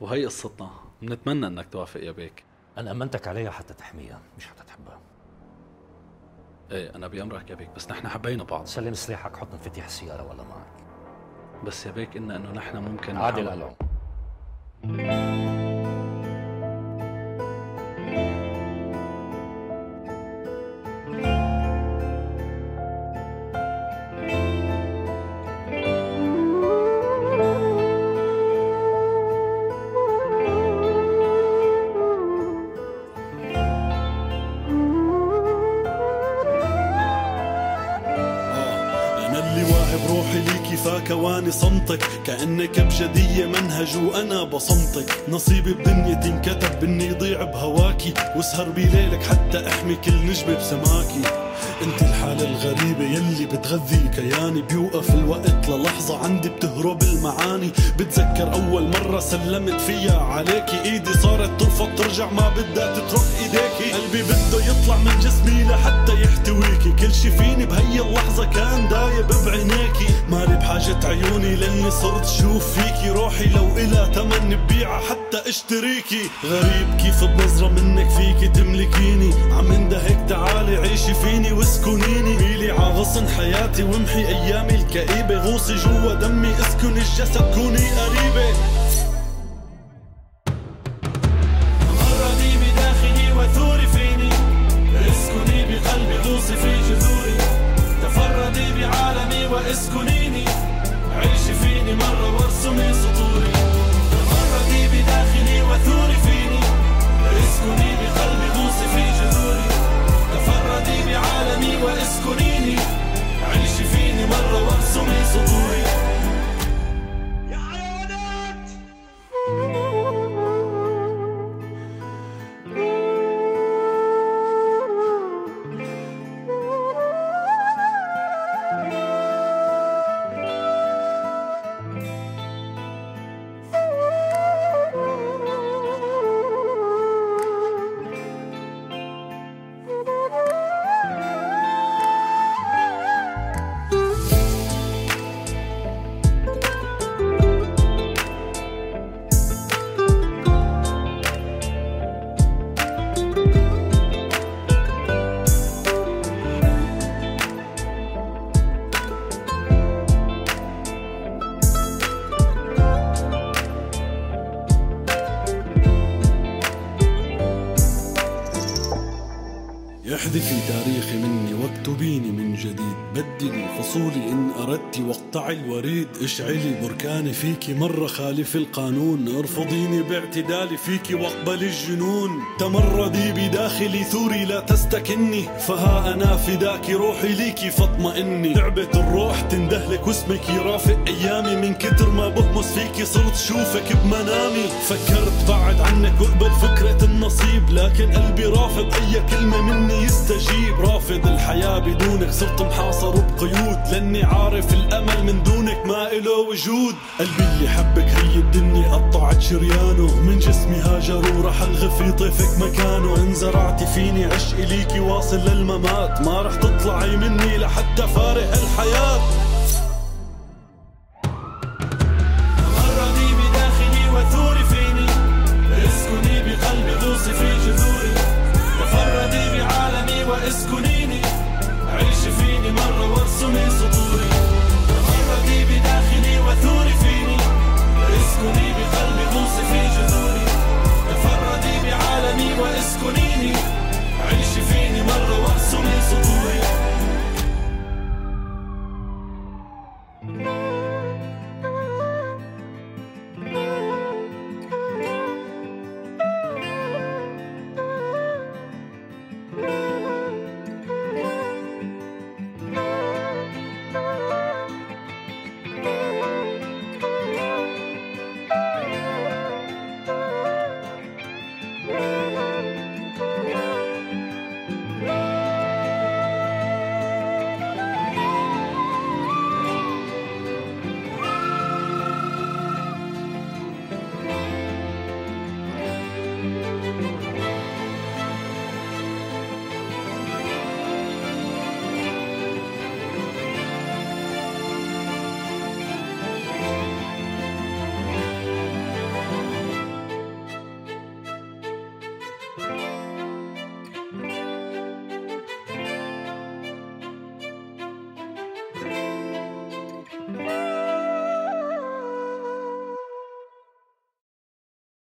وهي قصتنا، بنتمنى انك توافق يا بيك. أنا أمنتك عليها حتى تحميها مش حتى تحبها. ايه انا بأمرك يا بيك، بس نحن حبينا بعض. سلم سلاحك، حط مفاتيح السيارة ولا معك. بس يا بيك انه نحن ممكن عادل ألو. كواني صمتك كأنك بجدية منهج وأنا بصمتك. نصيبي بدنيتي انكتب إني يضيع بهواكي، واسهر بليلك حتى أحمي كل نجمة بسماكي. انت الحالة الغريبة يلي بتغذي كياني، بيوقف الوقت للحظة عندي بتهرب المعاني. بتذكر أول مرة سلمت فيها عليكي، ايدي صارت ترفض ترجع ما بدها تترك ايديكي. قلبي بده يطلع من جسمي لحتى يحتويكي، كل شي فيني بهي اللحظة كان دايب بعينيكي. مالي بحاجة عيوني لاني صرت شوف فيكي، روحي لو إلها تمن ببيعها حتى اشتريكي. غريب كيف بنظرة منك فيكي تملكيني، عم اندهك تعالي عيشي فيني واسكنيني. ميلي عغصن حياتي وامحي ايامي الكئيبة، غوصي جوا دمي اسكني الجسد كوني قريبة. تمردي بداخلي وثوري فيني، اسكني بقلبي غوصي في جذوري. تفردي بعالمي واسكنيني، عيشي فيني مرة وارسمي سطوري. تمردي بداخلي وثوري فيني، اسكني بقلبي غوصي في جذوري. تفردي بعالمي واسكنيني، عيشي فيني مرة وارسمي سطوري. يا حيوانات احذفي تاريخي مني واكتبيني من جديد. بدلي فصولي إن أردت واقطعي الوريد. اشعلي بركاني فيكي مرة خالف القانون. ارفضيني باعتدالي فيكي واقبلي الجنون. تمردي بداخلي ثوري لا تستكني، فها أنا فداكي روحي ليكي فاطمئني. تعبت الروح تندهلك واسمك يرافق أيامي، من كتر ما بهمس فيكي صرت شوفك بمنامي. فكرت بعد عنك واقبل فكرة النصيب، لكن قلبي رافض أي كلمة مني يستجيب. رافض الحياة بدونك، صرت محاصر بقيود، لاني عارف الامل من دونك ما إله وجود. قلبي اللي حبك هي الدنيا قطعت شريانه، من جسمي هاجر ورح الغي في طيفك مكانه. ان زرعتي فيني عشق ليكي واصل للممات، ما رح تطلعي مني لحتى فارق الحياة. تمردي بداخلي وثوري فيني، اسكني بقلبي غوصي في جذوري. تفردي بعالمي واسكنيني، عيشي فيني مرة وارسمي سطوري.